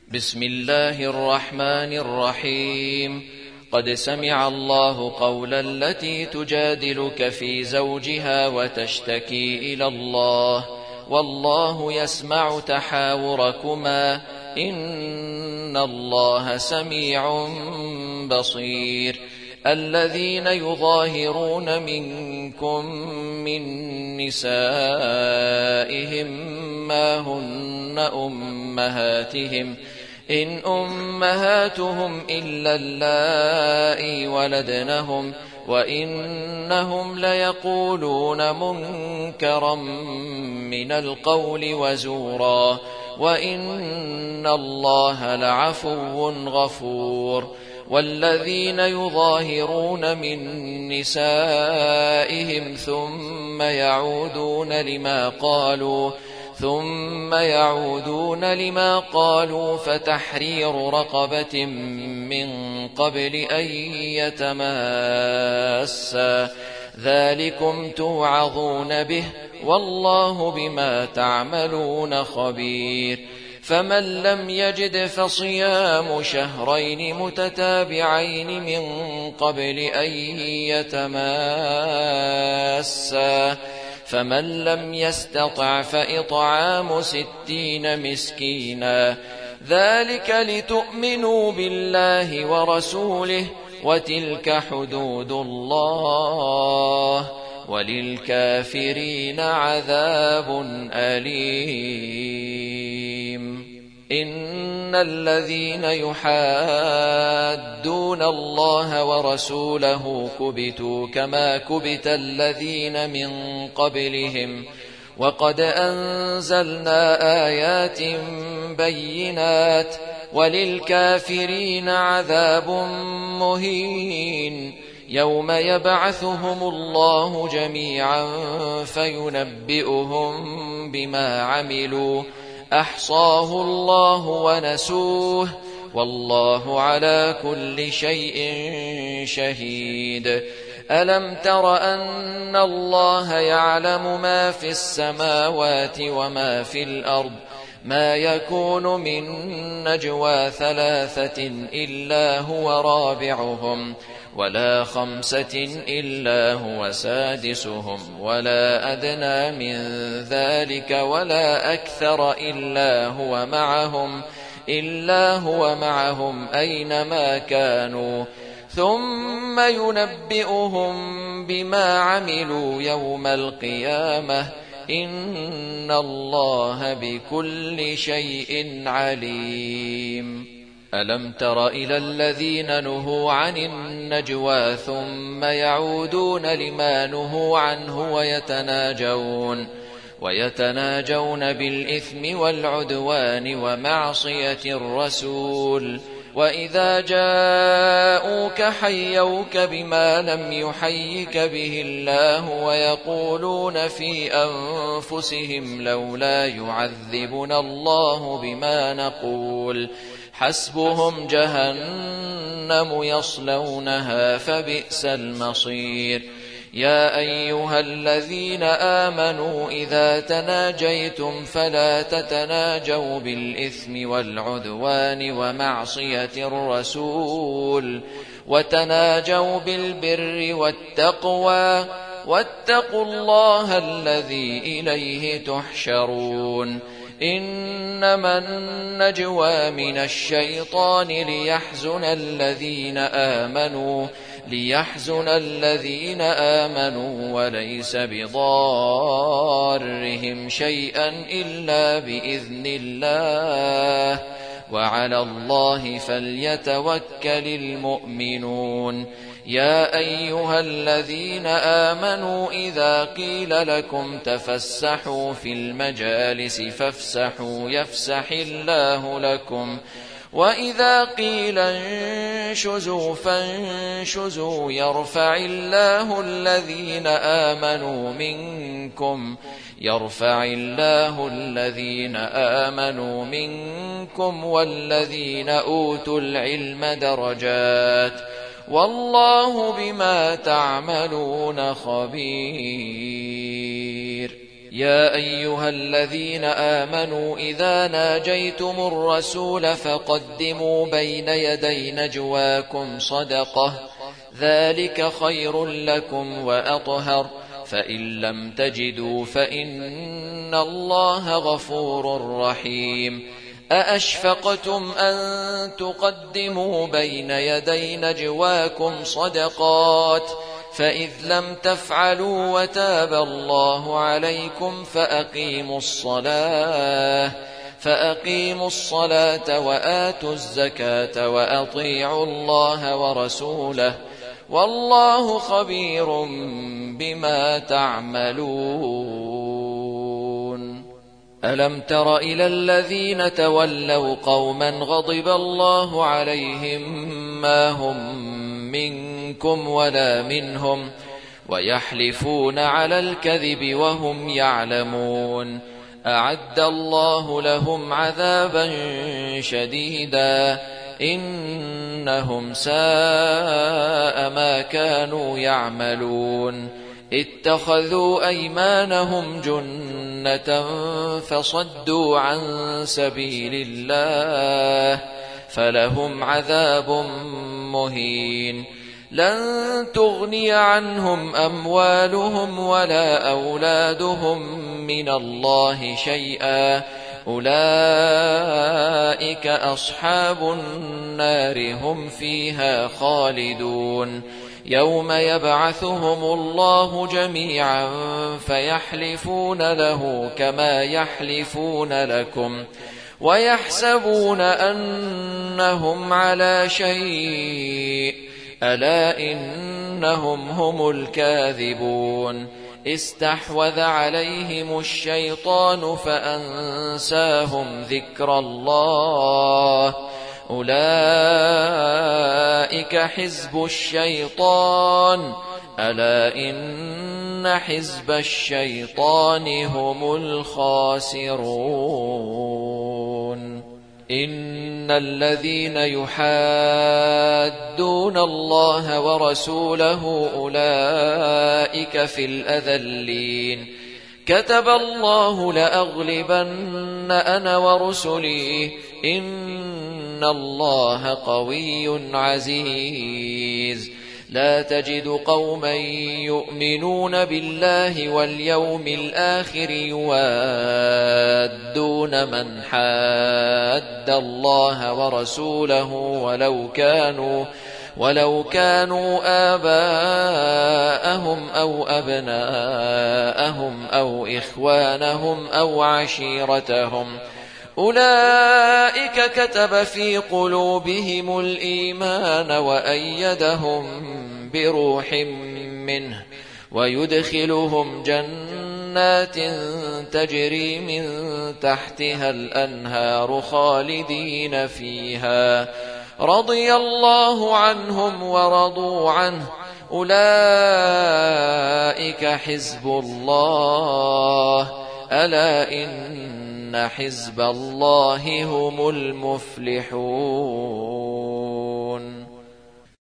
بسم الله الرحمن الرحيم. قد سمع الله قول التي تجادلك في زوجها وتشتكي إلى الله والله يسمع تحاوركما إن الله سميع بصير. الذين يظاهرون منكم من نسائهم ما هن أمهاتهم إن أمهاتهم إلا اللائي ولدنهم وإنهم ليقولون منكرا من القول وزورا وإن الله لعفو غفور. والذين يظاهرون من نسائهم ثم يعودون لما قالوا فتحرير رقبة من قبل أن يتماسا ذلكم توعظون به والله بما تعملون خبير. فمن لم يجد فصيام شهرين متتابعين من قبل أن يتماسا فمن لم يستطع فإطعام 60 مسكينا ذلك لتؤمنوا بالله ورسوله وتلك حدود الله وللكافرين عذاب أليم. إن الذين يحادون الله ورسوله كبتوا كما كبت الذين من قبلهم وقد أنزلنا آيات بينات وللكافرين عذاب مهين. يوم يبعثهم الله جميعا فينبئهم بما عملوا أحصاه الله ونسوه والله على كل شيء شهيد. ألم تر أن الله يعلم ما في السماوات وما في الأرض ما يكون من نجوى 3 إلا هو رابعهم ولا 5 إلا هو سادسهم ولا أدنى من ذلك ولا أكثر إلا هو معهم أينما كانوا ثم ينبئهم بما عملوا يوم القيامة إن الله بكل شيء عليم. ألم تر إلى الذين نهوا عن النجوى ثم يعودون لما نهوا عنه ويتناجون بالإثم والعدوان ومعصية الرسول وإذا جاءوك حيوك بما لم يحيك به الله ويقولون في أنفسهم لولا يعذبنا الله بما نقول حسبهم جهنم يصلونها فبئس المصير. يا أيها الذين آمنوا إذا تناجيتم فلا تتناجوا بالإثم والعدوان ومعصية الرسول وتناجوا بالبر والتقوى واتقوا الله الذي إليه تحشرون. إنما النجوى من الشيطان ليحزن الذين آمنوا وليس بضارهم شيئا إلا بإذن الله وعلى الله فليتوكل المؤمنون. يا أيها الذين آمنوا إذا قيل لكم تفسحوا في المجالس فافسحوا يفسح الله لكم وإذا قيل انشزوا فانشزوا يرفع الله الذين آمنوا منكم والذين أوتوا العلم درجات والله بما تعملون خبير. يا أيها الذين آمنوا إذا ناجيتم الرسول فقدموا بين يدي نجواكم صدقة ذلك خير لكم وأطهر فإن لم تجدوا فإن الله غفور رحيم أأشفقتم أن تقدموا بين يدي نجواكم صدقات فإذ لم تفعلوا وتاب الله عليكم فأقيموا الصلاة وآتوا الزكاة وأطيعوا الله ورسوله والله خبير بما تعملون ألم تر إلى الذين تولوا قوما غضب الله عليهم ما هم منكم ولا منهم ويحلفون على الكذب وهم يعلمون أعد الله لهم عذابا شديدا إنهم ساء ما كانوا يعملون اتخذوا أيمانهم جنة فصدوا عن سبيل الله فلهم عذاب مهين لن تغني عنهم أموالهم ولا أولادهم من الله شيئا أولئك أصحاب النار هم فيها خالدون يوم يبعثهم الله جميعا فيحلفون له كما يحلفون لكم ويحسبون أنهم على شيء ألا إنهم هم الكاذبون استحوذ عليهم الشيطان فأنساهم ذكر الله أولئك حزب الشيطان ألا إن حزب الشيطان هم الخاسرون إن الذين يحادون الله ورسوله أولئك في الأذلين كتب الله لأغلبن أنا ورسلي إن الله قوي عزيز لا تجد قوما يؤمنون بالله واليوم الآخر يوادون من حاد الله ورسوله ولو كانوا آباءهم أو أبناءهم أو إخوانهم أو عشيرتهم أولئك كتب في قلوبهم الإيمان وأيدهم بروح منه ويدخلهم جنات تجري من تحتها الأنهار خالدين فيها رضي الله عنهم ورضوا عنه أولئك حزب الله ألا إن حزب الله هم المفلحون